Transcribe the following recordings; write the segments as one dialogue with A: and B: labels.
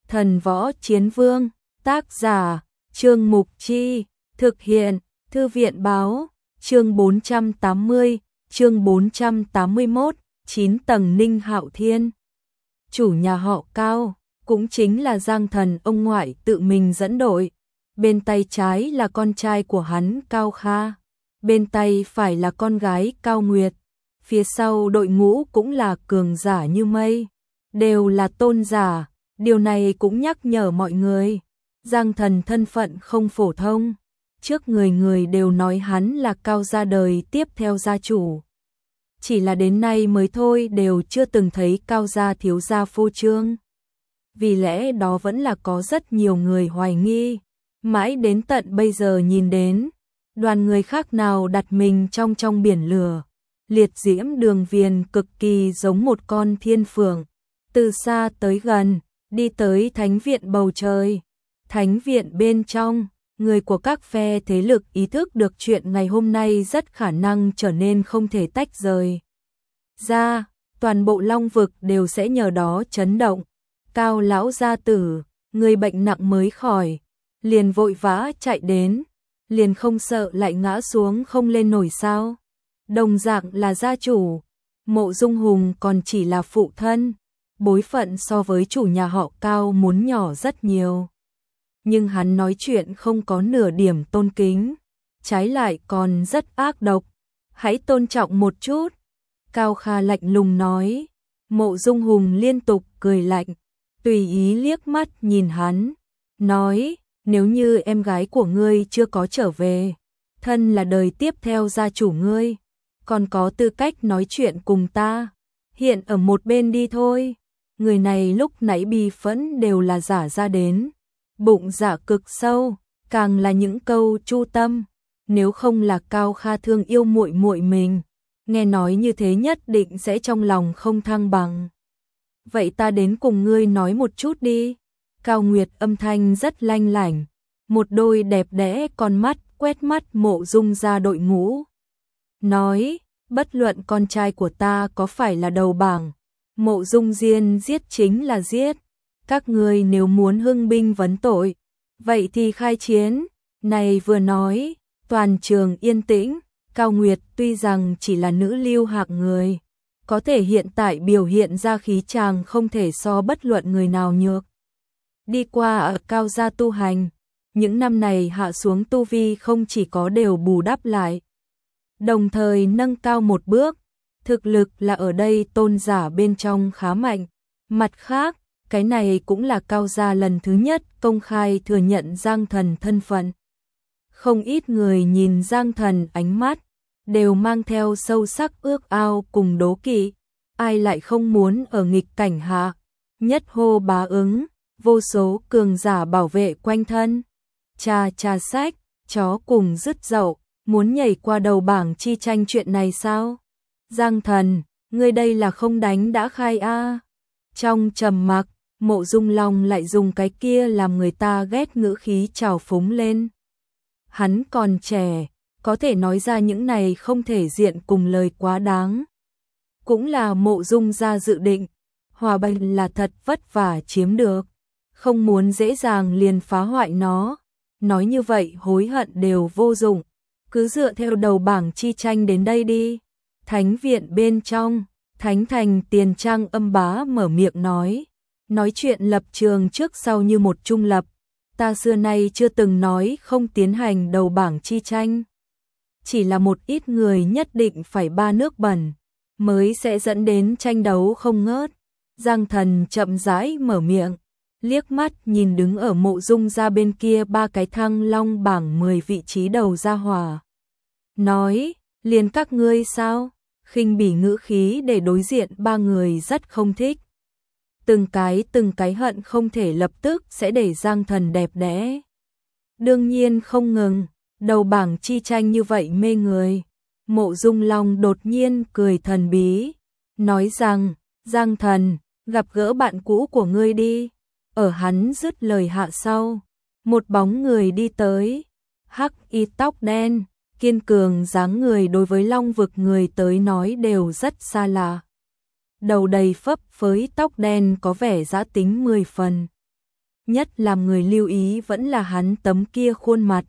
A: Thần Võ Chiến Vương, tác giả, Trương Mục Chi, thực hiện, Thư viện Báo, chương 480, chương 481, 9 tầng Ninh Hạo Thiên. Chủ nhà họ Cao, cũng chính là Giang Thần ông ngoại tự mình dẫn đội. Bên tay trái là con trai của hắn Cao Kha, bên tay phải là con gái Cao Nguyệt. Phía sau đội ngũ cũng là cường giả như mây, đều là tôn giả. Điều này cũng nhắc nhở mọi người, Giang Thần thân phận không phổ thông. Trước người người đều nói hắn là Cao gia đời tiếp theo gia chủ. Chỉ là đến nay mới thôi đều chưa từng thấy Cao gia thiếu gia phô trương. Vì lẽ đó vẫn là có rất nhiều người hoài nghi. Mãi đến tận bây giờ nhìn đến, đoàn người khác nào đặt mình trong biển lửa. Liệt diễm đường viền cực kỳ giống một con thiên phượng. Từ xa tới gần, đi tới thánh viện bầu trời. Thánh viện bên trong, người của các phe thế lực ý thức được chuyện ngày hôm nay rất khả năng trở nên không thể tách rời ra, toàn bộ Long vực đều sẽ nhờ đó chấn động. Cao lão gia tử, người bệnh nặng mới khỏi, liền vội vã chạy đến, liền không sợ lại ngã xuống không lên nổi sao? Đồng dạng là gia chủ, Mộ Dung Hùng còn chỉ là phụ thân, bối phận so với chủ nhà họ Cao muốn nhỏ rất nhiều. Nhưng hắn nói chuyện không có nửa điểm tôn kính, trái lại còn rất ác độc. Hãy tôn trọng một chút. Cao Kha lạnh lùng nói. Mộ Dung Hùng liên tục cười lạnh, tùy ý liếc mắt nhìn hắn, nói, nếu như em gái của ngươi chưa có trở về, thân là đời tiếp theo gia chủ ngươi, còn có tư cách nói chuyện cùng ta, hiện ở một bên đi thôi. Người này lúc nãy bi phẫn đều là giả ra đến, bụng dạ cực sâu, càng là những câu chu tâm, nếu không là Cao Kha thương yêu muội muội mình, nghe nói như thế nhất định sẽ trong lòng không thăng bằng. Vậy ta đến cùng ngươi nói một chút đi. Cao Nguyệt âm thanh rất lanh lảnh, một đôi đẹp đẽ con mắt quét mắt Mộ Dung ra đội ngũ. Nói, bất luận con trai của ta có phải là đầu bảng, Mộ Dung Diên giết chính là giết. Các ngươi nếu muốn hưng binh vấn tội, vậy thì khai chiến. Này vừa nói, toàn trường yên tĩnh. Cao Nguyệt tuy rằng chỉ là nữ lưu hạng người, có thể hiện tại biểu hiện ra khí chàng không thể so bất luận người nào nhược. Đi qua ở Cao gia tu hành, những năm này hạ xuống tu vi không chỉ có đều bù đắp lại, đồng thời nâng cao một bước, thực lực là ở đây tôn giả bên trong khá mạnh. Mặt khác, cái này cũng là Cao gia lần thứ nhất công khai thừa nhận Giang Thần thân phận. Không ít người nhìn Giang Thần ánh mắt đều mang theo sâu sắc ước ao cùng đố kỵ, ai lại không muốn ở nghịch cảnh hạ, nhất hô bá ứng, vô số cường giả bảo vệ quanh thân. Trà sách, chó cùng dứt dậu, muốn nhảy qua đầu bảng chi tranh chuyện này sao? Giang Thần, ngươi đây là không đánh đã khai a? Trong trầm mặc, Mộ Dung Long lại dùng cái kia làm người ta ghét ngữ khí trào phúng lên. Hắn còn trẻ, có thể nói ra những này không thể diện cùng lời quá đáng. Cũng là Mộ Dung gia dự định, hòa bình là thật vất vả chiếm được, không muốn dễ dàng liền phá hoại nó. Nói như vậy hối hận đều vô dụng, cứ dựa theo đầu bảng chi tranh đến đây đi. Thánh viện bên trong, Thánh Thành Tiền Trang âm bá mở miệng nói chuyện lập trường trước sau như một trung lập. Ta xưa nay chưa từng nói không tiến hành đầu bảng chi tranh. Chỉ là một ít người nhất định phải ba nước bẩn, mới sẽ dẫn đến tranh đấu không ngớt. Giang Thần chậm rãi mở miệng, liếc mắt nhìn đứng ở Mộ Dung ra bên kia ba cái thăng long bảng 10 vị trí đầu ra hỏa. Nói, liền các ngươi sao? Khinh bỉ ngữ khí để đối diện ba người rất không thích. Từng cái hận không thể lập tức sẽ để Giang Thần đẹp đẽ. Đương nhiên không ngừng, đầu bảng chi tranh như vậy mê người. Mộ Dung Long đột nhiên cười thần bí, nói rằng, Giang Thần, gặp gỡ bạn cũ của ngươi đi. Ở hắn dứt lời hạ sau, một bóng người đi tới, hắc y tóc đen, kiên cường dáng người đối với Long vực người tới nói đều rất xa lạ. Đầu đầy phấp phới tóc đen có vẻ giã tính 10 phần. nhất làm người lưu ý vẫn là hắn tấm kia khuôn mặt.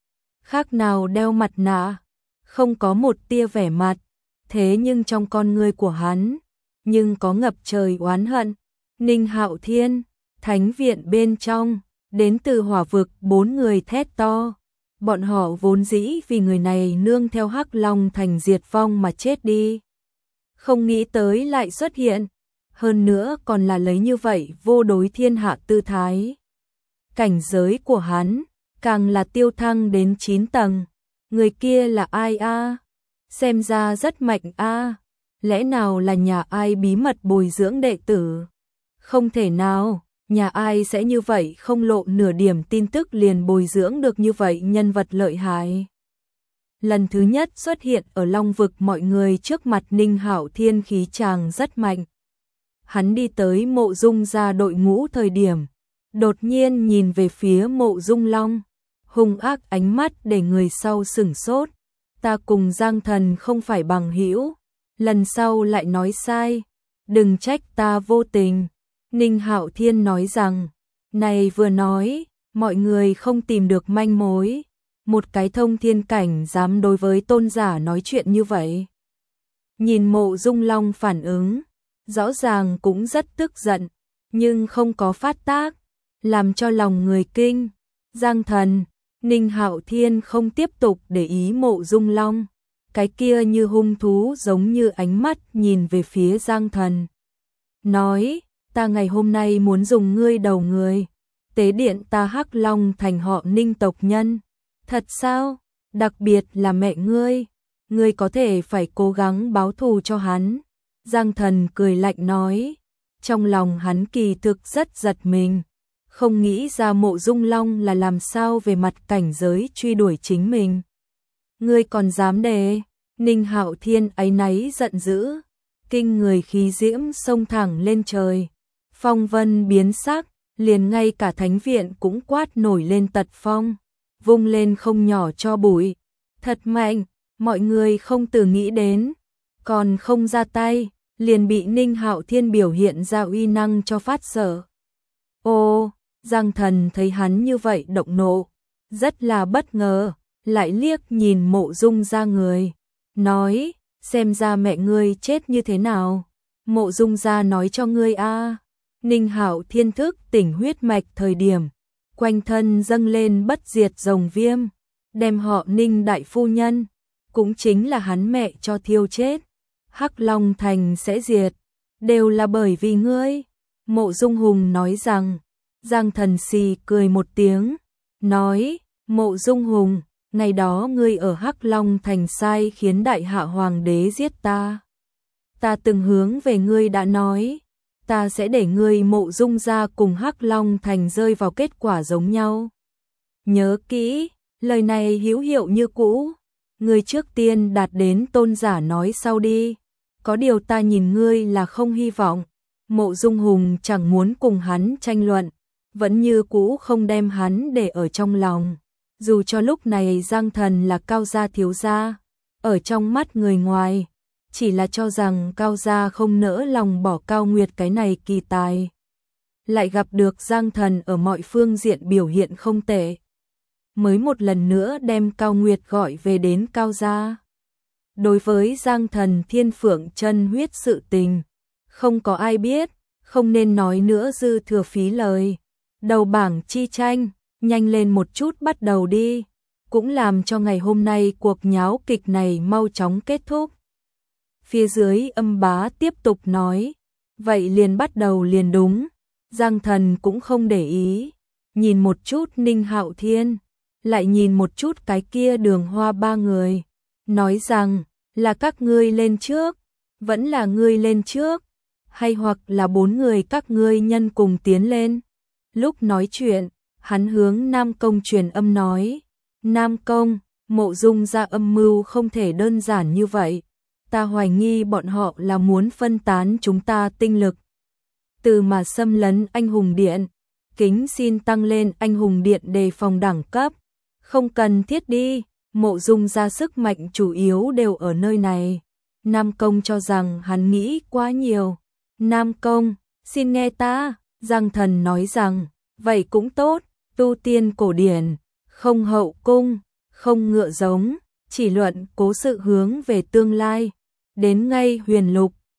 A: Khác nào đeo mặt nạ, không có một tia vẻ mặt, thế nhưng trong con ngươi của hắn, nhưng có ngập trời oán hận. Ninh Hạo Thiên, thánh viện bên trong, đến từ hỏa vực 4 người thét to. Bọn họ vốn dĩ vì người này nương theo Hắc Long Thành diệt vong mà chết đi. Không nghĩ tới lại xuất hiện, hơn nữa còn là lấy như vậy vô đối thiên hạ tư thái. Cảnh giới của hắn, càng là tiêu thăng đến 9 tầng. Người kia là ai a? Xem ra rất mạnh a. Lẽ nào là nhà ai bí mật bồi dưỡng đệ tử? Không thể nào, nhà ai sẽ như vậy không lộ nửa điểm tin tức liền bồi dưỡng được như vậy nhân vật lợi hại. Lần thứ nhất xuất hiện ở Long vực mọi người trước mặt Ninh Hạo Thiên khí chàng rất mạnh. Hắn đi tới Mộ Dung gia đội ngũ thời điểm, đột nhiên nhìn về phía Mộ Dung Long, hung ác ánh mắt để người sau sửng sốt. Ta cùng Giang Thần không phải bằng hữu, lần sau lại nói sai, đừng trách ta vô tình. Ninh Hạo Thiên nói rằng, này vừa nói, mọi người không tìm được manh mối, một cái thông thiên cảnh dám đối với tôn giả nói chuyện như vậy. Nhìn Mộ Dung Long phản ứng, rõ ràng cũng rất tức giận, nhưng không có phát tác, làm cho lòng người kinh. Giang Thần, Ninh Hạo Thiên không tiếp tục để ý Mộ Dung Long, cái kia như hung thú giống như ánh mắt nhìn về phía Giang Thần. Nói, ta ngày hôm nay muốn dùng ngươi đầu người, tế điện ta Hắc Long Thành họ Ninh tộc nhân. Thật sao? Đặc biệt là mẹ ngươi có thể phải cố gắng báo thù cho hắn. Giang Thần cười lạnh nói, trong lòng hắn kỳ thực rất giật mình, không nghĩ ra Mộ Dung Long là làm sao về mặt cảnh giới truy đuổi chính mình. Ngươi còn dám đề? Ninh Hạo Thiên áy náy giận dữ, kinh người khí diễm xông thẳng lên trời, phong vân biến sắc, liền ngay cả thánh viện cũng quát nổi lên tật phong, vung lên không nhỏ cho bụi. Thật mạnh, mọi người không từ nghĩ đến, còn không ra tay, liền bị Ninh Hạo Thiên biểu hiện ra uy năng cho phát sợ. Ô, Giang Thần thấy hắn như vậy động nộ, rất là bất ngờ, lại liếc nhìn Mộ Dung gia người, nói, xem ra mẹ ngươi chết như thế nào. Mộ Dung gia nói cho ngươi a. Ninh Hạo Thiên thức tỉnh huyết mạch thời điểm, quanh thân dâng lên bất diệt rồng viêm, đem họ Ninh đại phu nhân, cũng chính là hắn mẹ cho thiêu chết. Hắc Long Thành sẽ diệt, đều là bởi vì ngươi. Mộ Dung Hùng nói rằng. Giang Thần xì cười một tiếng, nói, Mộ Dung Hùng, ngày đó ngươi ở Hắc Long Thành sai khiến đại hạ hoàng đế giết ta. Ta từng hướng về ngươi đã nói, ta sẽ để ngươi Mộ Dung gia cùng Hắc Long Thành rơi vào kết quả giống nhau. Nhớ kỹ, lời này hữu hiệu như cũ, ngươi trước tiên đạt đến tôn giả nói sau đi, có điều ta nhìn ngươi là không hy vọng. Mộ Dung Hùng chẳng muốn cùng hắn tranh luận, vẫn như cũ không đem hắn để ở trong lòng. Dù cho lúc này Giang Thần là Cao gia thiếu gia, ở trong mắt người ngoài, chỉ là cho rằng Cao gia không nỡ lòng bỏ Cao Nguyệt cái này kỳ tài. Lại gặp được Giang Thần ở mọi phương diện biểu hiện không tệ, mới một lần nữa đem Cao Nguyệt gọi về đến Cao gia. Đối với Giang Thần Thiên Phượng chân huyết sự tình, không có ai biết, không nên nói nữa dư thừa phí lời. Đầu bảng chi tranh, nhanh lên một chút bắt đầu đi, cũng làm cho ngày hôm nay cuộc nháo kịch này mau chóng kết thúc. Phía dưới Âm Bá tiếp tục nói, vậy liền bắt đầu liền đúng. Giang Thần cũng không để ý, nhìn một chút Ninh Hạo Thiên, lại nhìn một chút cái kia Đường Hoa ba người, nói rằng, là các ngươi lên trước, vẫn là ngươi lên trước, hay hoặc là 4 người các ngươi nhân cùng tiến lên. Lúc nói chuyện, hắn hướng Nam Công truyền âm nói, Nam Công, Mộ Dung gia âm mưu không thể đơn giản như vậy, ta hoài nghi bọn họ là muốn phân tán chúng ta tinh lực. Từ mà xâm lấn anh hùng điện, kính xin tăng lên anh hùng điện đề phòng đẳng cấp, không cần thiết đi, Mộ Dung gia sức mạnh chủ yếu đều ở nơi này. Nam Công cho rằng hắn nghĩ quá nhiều. Nam Công, xin nghe ta. Giang Thần nói rằng, vậy cũng tốt, tu tiên cổ điển, không hậu cung, không ngựa giống, chỉ luận cố sự hướng về tương lai. Đến ngay huyền lục,